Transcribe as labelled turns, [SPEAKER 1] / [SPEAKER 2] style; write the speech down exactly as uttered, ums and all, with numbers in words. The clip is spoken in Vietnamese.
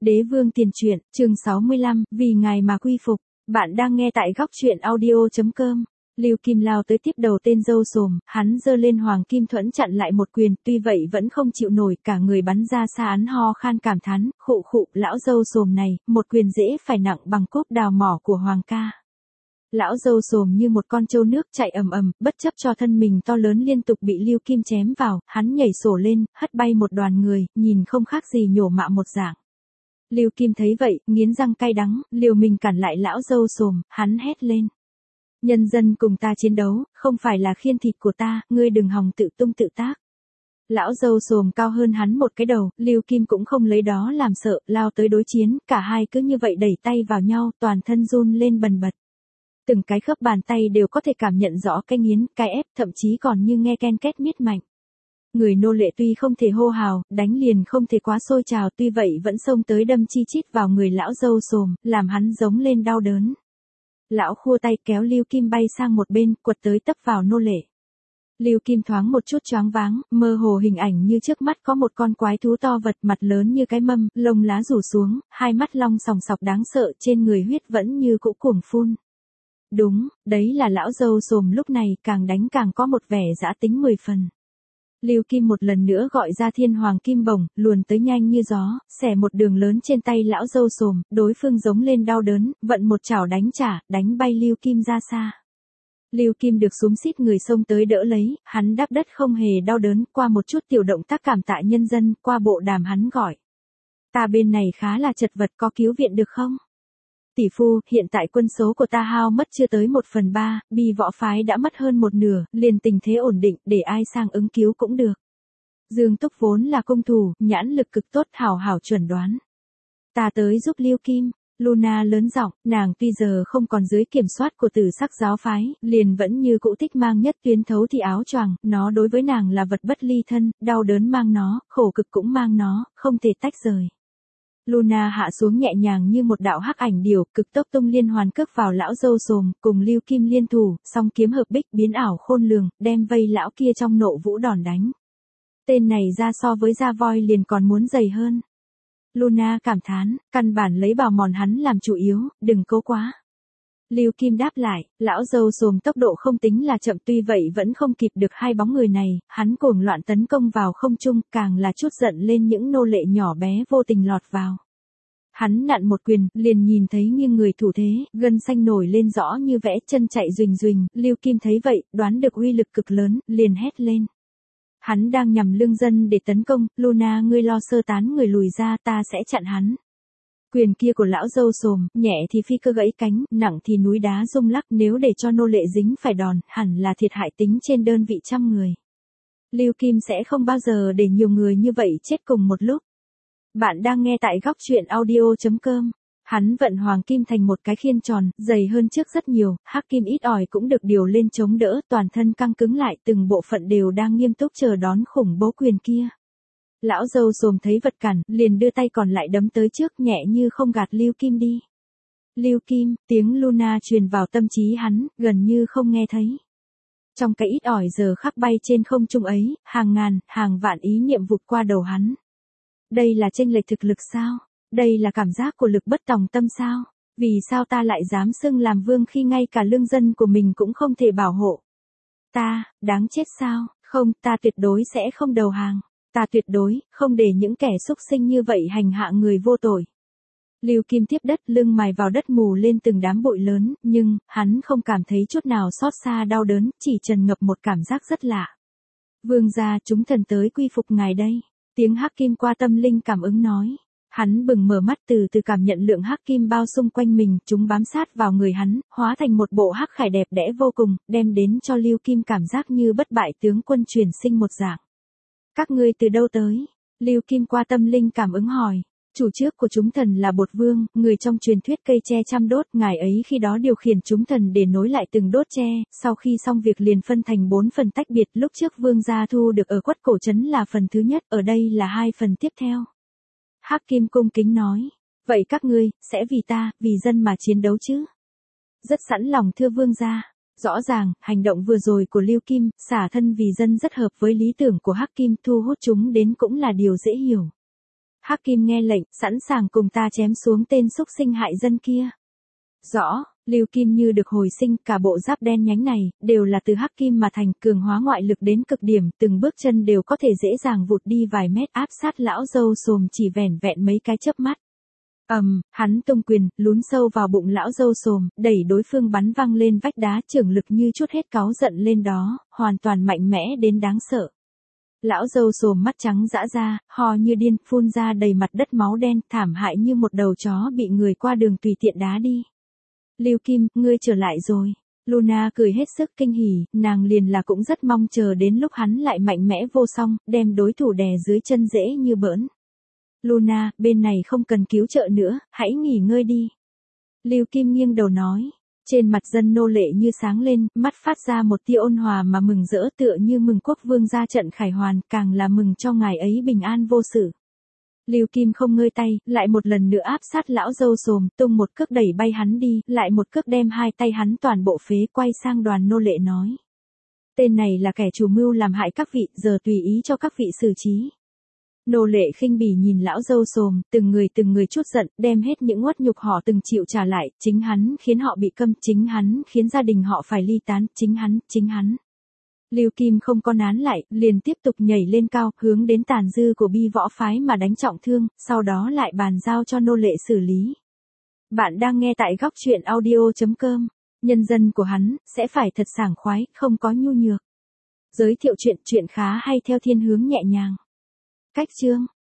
[SPEAKER 1] Đế vương tiền truyện, chương sáu mươi lăm, vì ngài mà quy phục. Bạn đang nghe tại góc truyện audio chấm com. Lưu Kim lao tới tiếp đầu tên dâu sồm, hắn giơ lên hoàng kim thuẫn chặn lại một quyền, tuy vậy vẫn không chịu nổi, cả người bắn ra xa án ho khan cảm thán, khụ khụ, lão dâu sồm này, một quyền dễ phải nặng bằng cốp đào mỏ của hoàng ca. Lão dâu sồm như một con trâu nước chạy ầm ầm, bất chấp cho thân mình to lớn liên tục bị Lưu Kim chém vào, hắn nhảy sổ lên, hất bay một đoàn người, nhìn không khác gì nhổ mạ một dạng. Lưu Kim thấy vậy, nghiến răng cay đắng, liều mình cản lại lão dâu sồm, hắn hét lên. Nhân dân cùng ta chiến đấu, không phải là khiên thịt của ta, ngươi đừng hòng tự tung tự tác. Lão dâu sồm cao hơn hắn một cái đầu, Lưu Kim cũng không lấy đó làm sợ, lao tới đối chiến, cả hai cứ như vậy đẩy tay vào nhau, toàn thân run lên bần bật. Từng cái khớp bàn tay đều có thể cảm nhận rõ cái nghiến, cái ép, thậm chí còn như nghe ken két miết mạnh. Người nô lệ tuy không thể hô hào, đánh liền không thể quá sôi trào, tuy vậy vẫn xông tới đâm chi chít vào người lão dâu sồm, làm hắn giống lên đau đớn. Lão khua tay kéo Lưu Kim bay sang một bên, quật tới tấp vào nô lệ. Lưu Kim thoáng một chút choáng váng, mơ hồ hình ảnh như trước mắt có một con quái thú to vật, mặt lớn như cái mâm, lông lá rủ xuống, hai mắt long sòng sọc đáng sợ, trên người huyết vẫn như cũ cuồng phun. Đúng, đấy là lão dâu sồm lúc này, càng đánh càng có một vẻ dã tính mười phần. Lưu Kim một lần nữa gọi ra thiên hoàng kim bổng, luồn tới nhanh như gió, xẻ một đường lớn trên tay lão dâu sồm, đối phương giống lên đau đớn, vận một chảo đánh trả, đánh bay Lưu Kim ra xa. Lưu Kim được xúm xít người xông tới đỡ lấy, hắn đáp đất không hề đau đớn, qua một chút tiểu động tác cảm tạ nhân dân, qua bộ đàm hắn gọi. Ta bên này khá là chật vật, có cứu viện được không? Tỷ phu, hiện tại quân số của ta hao mất chưa tới một phần ba, Bi Võ phái đã mất hơn một nửa, liền tình thế ổn định, để ai sang ứng cứu cũng được. Dương Túc vốn là công thủ, nhãn lực cực tốt, hảo hảo chuẩn đoán. Ta tới giúp Lưu Kim. Luna lớn giọng, nàng tuy giờ không còn dưới kiểm soát của Tử Sắc giáo phái, liền vẫn như cũ thích mang nhất tuyến thấu thì áo choàng, nó đối với nàng là vật bất ly thân, đau đớn mang nó, khổ cực cũng mang nó, không thể tách rời. Luna hạ xuống nhẹ nhàng như một đạo hắc ảnh điểu, cực tốc tung liên hoàn cước vào lão dâu sồm, cùng Lưu Kim liên thủ, song kiếm hợp bích biến ảo khôn lường, đem vây lão kia trong nộ vũ đòn đánh. Tên này ra so với da voi liền còn muốn dày hơn. Luna cảm thán, căn bản lấy bào mòn hắn làm chủ yếu, đừng cố quá. Lưu Kim đáp lại, lão dâu sồm tốc độ không tính là chậm, tuy vậy vẫn không kịp được hai bóng người này, hắn cuồng loạn tấn công vào không trung, càng là chút giận lên những nô lệ nhỏ bé vô tình lọt vào. Hắn nặn một quyền, liền nhìn thấy nghiêng người thủ thế, gân xanh nổi lên rõ như vẽ, chân chạy duỳnh duỳnh, Lưu Kim thấy vậy, đoán được uy lực cực lớn, liền hét lên. Hắn đang nhằm lương dân để tấn công, Luna ngươi lo sơ tán người lùi ra, ta sẽ chặn hắn. Quyền kia của lão dâu sồm, nhẹ thì phi cơ gãy cánh, nặng thì núi đá rung lắc, nếu để cho nô lệ dính phải đòn, hẳn là thiệt hại tính trên đơn vị trăm người. Lưu Kim sẽ không bao giờ để nhiều người như vậy chết cùng một lúc. Bạn đang nghe tại góc truyện audio chấm com. Hắn vận hoàng kim thành một cái khiên tròn, dày hơn trước rất nhiều, hắc kim ít ỏi cũng được điều lên chống đỡ, toàn thân căng cứng lại, từng bộ phận đều đang nghiêm túc chờ đón khủng bố quyền kia. Lão dâu sồm thấy vật cản, liền đưa tay còn lại đấm tới trước, nhẹ như không gạt Lưu Kim đi. Lưu Kim, tiếng Luna truyền vào tâm trí hắn, gần như không nghe thấy. Trong cái ít ỏi giờ khắc bay trên không trung ấy, hàng ngàn, hàng vạn ý niệm vụt qua đầu hắn. Đây là chênh lệch thực lực sao? Đây là cảm giác của lực bất tòng tâm sao? Vì sao ta lại dám xưng làm vương khi ngay cả lương dân của mình cũng không thể bảo hộ? Ta, đáng chết sao? Không, ta tuyệt đối sẽ không đầu hàng. Ta tuyệt đối, không để những kẻ xúc sinh như vậy hành hạ người vô tội. Lưu Kim tiếp đất, lưng mài vào đất mù lên từng đám bụi lớn, nhưng, hắn không cảm thấy chút nào xót xa đau đớn, chỉ trần ngập một cảm giác rất lạ. Vương gia, chúng thần tới quy phục ngài đây. Tiếng hắc kim qua tâm linh cảm ứng nói. Hắn bừng mở mắt, từ từ cảm nhận lượng hắc kim bao xung quanh mình, chúng bám sát vào người hắn, hóa thành một bộ hắc khải đẹp đẽ vô cùng, đem đến cho Lưu Kim cảm giác như bất bại tướng quân truyền sinh một dạng. Các ngươi từ đâu tới? Lưu Kim qua tâm linh cảm ứng hỏi. Chủ trước của chúng thần là Bột Vương, người trong truyền thuyết cây tre trăm đốt, ngài ấy khi đó điều khiển chúng thần để nối lại từng đốt tre, sau khi xong việc liền phân thành bốn phần tách biệt, lúc trước Vương gia thu được ở Quất Cổ Trấn là phần thứ nhất, ở đây là hai phần tiếp theo. Hắc Kim cung kính nói, vậy các ngươi, sẽ vì ta, vì dân mà chiến đấu chứ? Rất sẵn lòng thưa Vương gia. Rõ ràng, hành động vừa rồi của Lưu Kim, xả thân vì dân rất hợp với lý tưởng của Hắc Kim, thu hút chúng đến cũng là điều dễ hiểu. Hắc Kim nghe lệnh, sẵn sàng cùng ta chém xuống tên xúc sinh hại dân kia. Rõ, Lưu Kim như được hồi sinh, cả bộ giáp đen nhánh này, đều là từ Hắc Kim mà thành, cường hóa ngoại lực đến cực điểm, từng bước chân đều có thể dễ dàng vụt đi vài mét áp sát lão dâu xồm chỉ vẻn vẹn mấy cái chớp mắt. ầm, um, hắn tung quyền, lún sâu vào bụng lão dâu xồm, đẩy đối phương bắn văng lên vách đá, trưởng lực như chút hết cáu giận lên đó, hoàn toàn mạnh mẽ đến đáng sợ. Lão dâu xồm mắt trắng dã ra, ho như điên, phun ra đầy mặt đất máu đen, thảm hại như một đầu chó bị người qua đường tùy tiện đá đi. Lưu Kim, ngươi trở lại rồi. Luna cười hết sức kinh hỉ, nàng liền là cũng rất mong chờ đến lúc hắn lại mạnh mẽ vô song, đem đối thủ đè dưới chân dễ như bỡn. Luna, bên này không cần cứu trợ nữa, hãy nghỉ ngơi đi. Lưu Kim nghiêng đầu nói. Trên mặt dân nô lệ như sáng lên, mắt phát ra một tia ôn hòa mà mừng rỡ tựa như mừng quốc vương ra trận khải hoàn, càng là mừng cho ngài ấy bình an vô sự. Lưu Kim không ngơi tay, lại một lần nữa áp sát lão dâu xồm, tung một cước đẩy bay hắn đi, lại một cước đem hai tay hắn toàn bộ phế, quay sang đoàn nô lệ nói. Tên này là kẻ chủ mưu làm hại các vị, giờ tùy ý cho các vị xử trí. Nô lệ khinh bỉ nhìn lão dâu xồm, từng người từng người chút giận, đem hết những uất nhục họ từng chịu trả lại, chính hắn khiến họ bị câm, chính hắn khiến gia đình họ phải ly tán, chính hắn, chính hắn. Lưu Kim không có nán lại, liền tiếp tục nhảy lên cao, hướng đến tàn dư của Bi Võ phái mà đánh trọng thương, sau đó lại bàn giao cho nô lệ xử lý. Bạn đang nghe tại góc truyện audio chấm com, nhân dân của hắn, sẽ phải thật sảng khoái, không có nhu nhược. Giới thiệu chuyện, chuyện khá hay theo thiên hướng nhẹ nhàng. Cách chương